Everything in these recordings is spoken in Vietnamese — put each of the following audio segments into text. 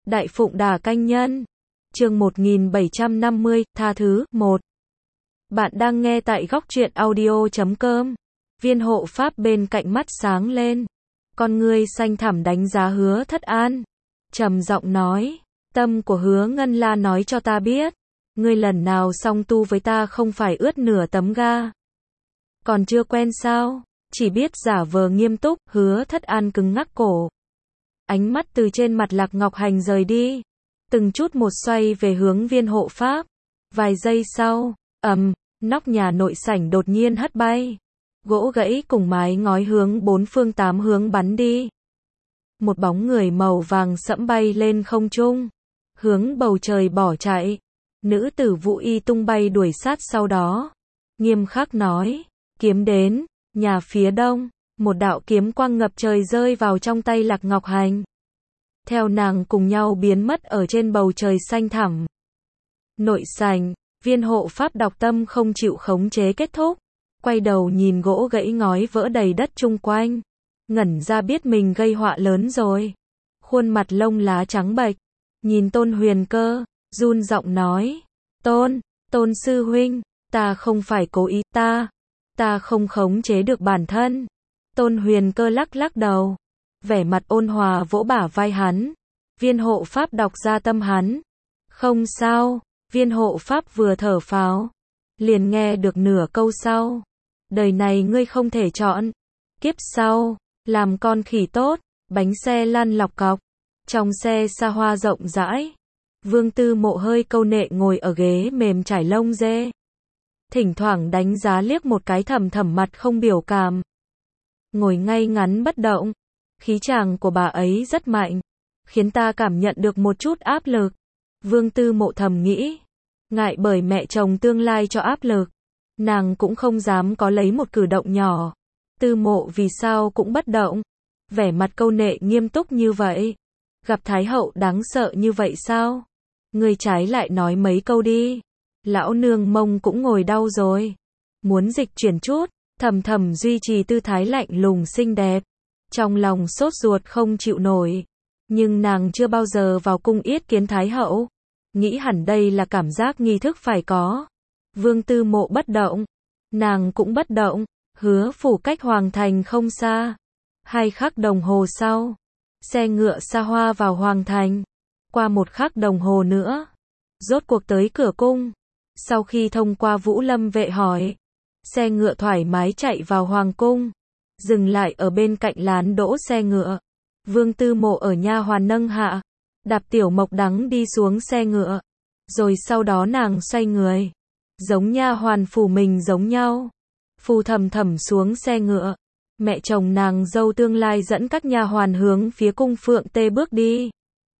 Đại Phụng Đà Canh Nhân. Chương 1750, tha thứ, 1. Bạn đang nghe tại góc truyện audio.com. Viên hộ pháp bên cạnh mắt sáng lên. Con ngươi xanh thẳm đánh giá Hứa Thất An. Trầm giọng nói, tâm của Hứa Ngân La nói cho ta biết. Ngươi lần nào song tu với ta không phải ướt nửa tấm ga. Còn chưa quen sao? Chỉ biết giả vờ nghiêm túc. Hứa Thất An cứng ngắc cổ. Ánh mắt từ trên mặt Lạc Ngọc Hành rời đi. Từng chút một xoay về hướng viên hộ pháp. Vài giây sau, nóc nhà nội sảnh đột nhiên hất bay. Gỗ gãy cùng mái ngói hướng bốn phương tám hướng bắn đi. Một bóng người màu vàng sẫm bay lên không trung. Hướng bầu trời bỏ chạy. Nữ tử Vũ Y tung bay đuổi sát sau đó. Nghiêm khắc nói, kiếm đến, nhà phía đông. Một đạo kiếm quang ngập trời rơi vào trong tay Lạc Ngọc Hành. Theo nàng cùng nhau biến mất ở trên bầu trời xanh thẳm. Nội sảnh, viên hộ pháp đọc tâm không chịu khống chế kết thúc. Quay đầu nhìn gỗ gãy ngói vỡ đầy đất chung quanh. Ngẩn ra biết mình gây họa lớn rồi. Khuôn mặt lông lá trắng bệch. Nhìn Tôn Huyền Cơ, run giọng nói. Tôn sư huynh, ta không phải cố ý, ta không khống chế được bản thân. Tôn Huyền Cơ lắc lắc đầu. Vẻ mặt ôn hòa vỗ bả vai hắn. Viên hộ pháp đọc ra tâm hắn. Không sao, viên hộ pháp vừa thở phào. Liền nghe được nửa câu sau. Đời này ngươi không thể chọn. Kiếp sau, làm con khỉ tốt, bánh xe lăn lọc cọc. Trong xe xa hoa rộng rãi. Vương Tư Mộ hơi câu nệ ngồi ở ghế mềm trải lông dê. Thỉnh thoảng đánh giá liếc một cái thầm thầm mặt không biểu cảm. Ngồi ngay ngắn bất động. Khí chàng của bà ấy rất mạnh. Khiến ta cảm nhận được một chút áp lực. Vương Tư Mộ thầm nghĩ. Ngại bởi mẹ chồng tương lai cho áp lực. Nàng cũng không dám có lấy một cử động nhỏ. Tư Mộ vì sao cũng bất động. Vẻ mặt câu nệ nghiêm túc như vậy. Gặp Thái hậu đáng sợ như vậy sao? Ngươi trái lại nói mấy câu đi. Lão nương mông cũng ngồi đau rồi. Muốn dịch chuyển chút. Thầm duy trì tư thái lạnh lùng xinh đẹp. Trong lòng sốt ruột không chịu nổi. Nhưng nàng chưa bao giờ vào cung yết kiến Thái hậu. Nghĩ hẳn đây là cảm giác nghi thức phải có. Vương Tư Mộ bất động. Nàng cũng bất động. Hứa phủ cách Hoàng Thành không xa. 2 khắc đồng hồ sau. Xe ngựa xa hoa vào Hoàng Thành. Qua 1 khắc đồng hồ nữa. Rốt cuộc tới cửa cung. Sau khi thông qua Vũ Lâm vệ hỏi. Xe ngựa thoải mái chạy vào Hoàng cung. Dừng lại ở bên cạnh lán đỗ xe ngựa. Vương Tư Mộ ở nha hoàn nâng hạ. Đạp Tiểu Mộc Đắng đi xuống xe ngựa. Rồi sau đó nàng xoay người. Giống nha hoàn phủ mình giống nhau. Phù thầm xuống xe ngựa. Mẹ chồng nàng dâu tương lai dẫn các nha hoàn hướng phía cung Phượng Tê bước đi.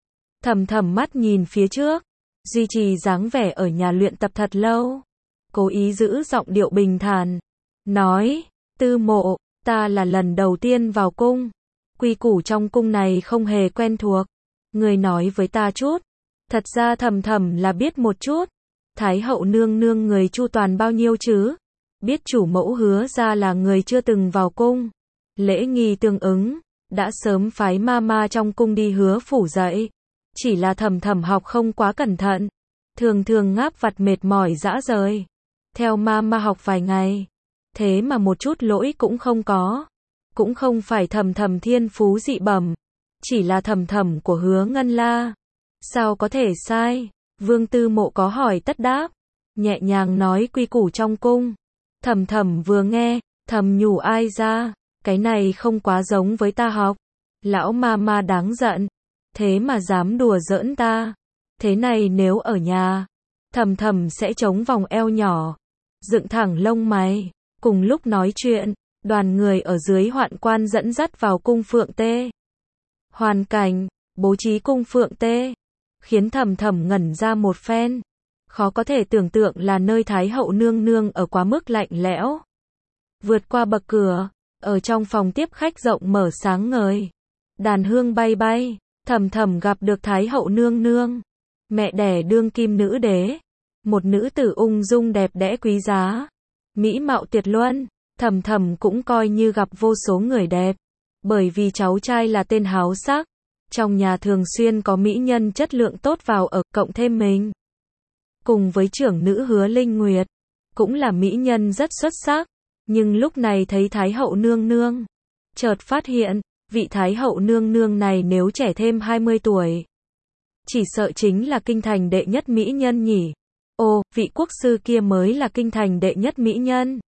Thầm mắt nhìn phía trước. Duy trì dáng vẻ ở nhà luyện tập thật lâu. Cố ý giữ giọng điệu bình thản. Nói, Tư Mộ, ta là lần đầu tiên vào cung. Quy củ trong cung này không hề quen thuộc. Người nói với ta chút. Thật ra thầm là biết một chút. Thái hậu nương nương người chu toàn bao nhiêu chứ? Biết chủ mẫu Hứa ra là người chưa từng vào cung. Lễ nghi tương ứng. Đã sớm phái mama trong cung đi Hứa phủ dạy. Chỉ là thầm học không quá cẩn thận. Thường ngáp vặt mệt mỏi rã rời. Theo mama học vài ngày. Thế mà một chút lỗi cũng không có. Cũng không phải thầm thiên phú dị bẩm. Chỉ là thầm của Hứa Ngân La. Sao có thể sai? Vương Tư Mộ có hỏi tất đáp. Nhẹ nhàng nói quy củ trong cung. Thầm vừa nghe, thầm nhủ ai ra. Cái này không quá giống với ta học. Lão mama đáng giận. Thế mà dám đùa giỡn ta. Thế này nếu ở nhà. Thầm sẽ chống vòng eo nhỏ. Dựng thẳng lông mày. Cùng lúc nói chuyện. Đoàn người ở dưới hoạn quan dẫn dắt vào cung Phượng Tê. Hoàn cảnh, bố trí cung Phượng Tê. Khiến thầm ngẩn ra một phen. Khó có thể tưởng tượng là nơi Thái hậu nương nương ở quá mức lạnh lẽo. Vượt qua bậc cửa. Ở trong phòng tiếp khách rộng mở sáng ngời. Đàn hương bay bay. Thầm gặp được Thái hậu nương nương. Mẹ đẻ đương kim nữ đế. Một nữ tử ung dung đẹp đẽ quý giá. Mỹ mạo tuyệt luân. Thầm cũng coi như gặp vô số người đẹp. Bởi vì cháu trai là tên háo sắc. Trong nhà thường xuyên có mỹ nhân chất lượng tốt vào ở, cộng thêm mình. Cùng với trưởng nữ Hứa Linh Nguyệt, cũng là mỹ nhân rất xuất sắc. Nhưng lúc này thấy Thái hậu nương nương, chợt phát hiện, vị Thái hậu nương nương này nếu trẻ thêm 20 tuổi, chỉ sợ chính là kinh thành đệ nhất mỹ nhân nhỉ. Ồ, vị quốc sư kia mới là kinh thành đệ nhất mỹ nhân.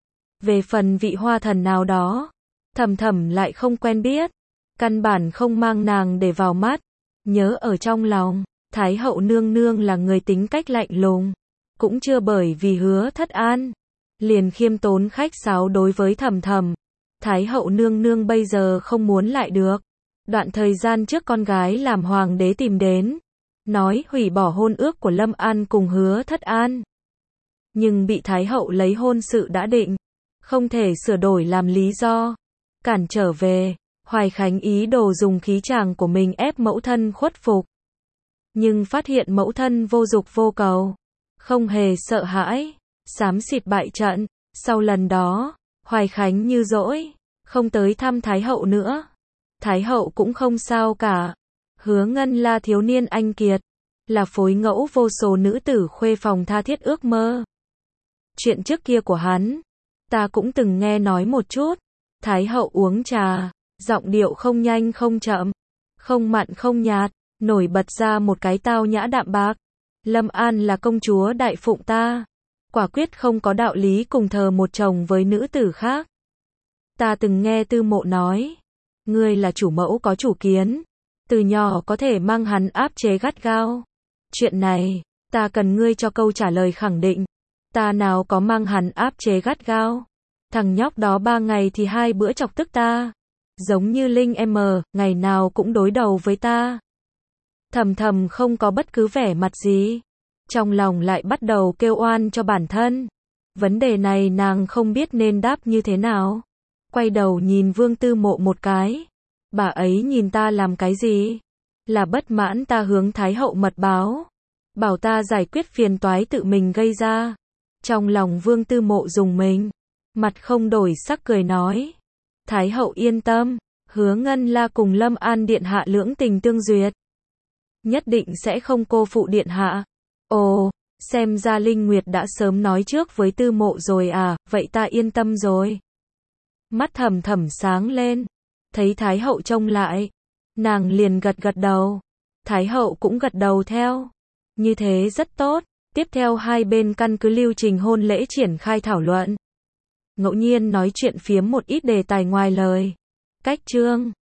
Về phần vị hoa thần nào đó, Thầm Thầm lại không quen biết, căn bản không mang nàng để vào mắt. Nhớ ở trong lòng, Thái hậu nương nương là người tính cách lạnh lùng, cũng chưa bởi vì Hứa Thất An liền khiêm tốn khách sáo đối với Thầm Thầm. Thái hậu nương nương bây giờ không muốn lại được. Đoạn thời gian trước con gái làm hoàng đế tìm đến, nói hủy bỏ hôn ước của Lâm An cùng Hứa Thất An. Nhưng bị Thái hậu lấy hôn sự đã định, không thể sửa đổi làm lý do, cản trở về. Hoài Khánh ý đồ dùng khí chàng của mình ép mẫu thân khuất phục. Nhưng phát hiện mẫu thân vô dục vô cầu, không hề sợ hãi, xám xịt bại trận. Sau lần đó, Hoài Khánh như dỗi, không tới thăm Thái hậu nữa. Thái hậu cũng không sao cả. Hứa Ngân là thiếu niên anh kiệt, là phối ngẫu vô số nữ tử khuê phòng tha thiết ước mơ. Chuyện trước kia của hắn, ta cũng từng nghe nói một chút. Thái hậu uống trà, giọng điệu không nhanh không chậm, không mặn không nhạt, nổi bật ra một cái tao nhã đạm bạc. Lâm An là công chúa đại phụng ta, quả quyết không có đạo lý cùng thờ một chồng với nữ tử khác. Ta từng nghe Tư Mộ nói, ngươi là chủ mẫu có chủ kiến, từ nhỏ có thể mang hắn áp chế gắt gao. Chuyện này, ta cần ngươi cho câu trả lời khẳng định. Ta nào có mang hắn áp chế gắt gao. Thằng nhóc đó 3 ngày thì 2 bữa chọc tức ta. Giống như Linh ngày nào cũng đối đầu với ta. Thầm Thầm không có bất cứ vẻ mặt gì. Trong lòng lại bắt đầu kêu oan cho bản thân. Vấn đề này nàng không biết nên đáp như thế nào. Quay đầu nhìn Vương Tư Mộ một cái. Bà ấy nhìn ta làm cái gì? Là bất mãn ta hướng Thái hậu mật báo, bảo ta giải quyết phiền toái tự mình gây ra. Trong lòng Vương Tư Mộ dùng mình, mặt không đổi sắc cười nói. Thái hậu yên tâm, Hứa Ngân La cùng Lâm An điện hạ lưỡng tình tương duyệt, nhất định sẽ không cô phụ điện hạ. Ồ, xem ra Linh Nguyệt đã sớm nói trước với Tư Mộ rồi à, vậy ta yên tâm rồi. Mắt Thầm Thầm sáng lên, thấy Thái hậu trông lại, nàng liền gật gật đầu. Thái hậu cũng gật đầu theo. Như thế rất tốt. Tiếp theo hai bên căn cứ lưu trình hôn lễ triển khai thảo luận. Ngẫu nhiên nói chuyện phiếm một ít đề tài ngoài lời. Cách chương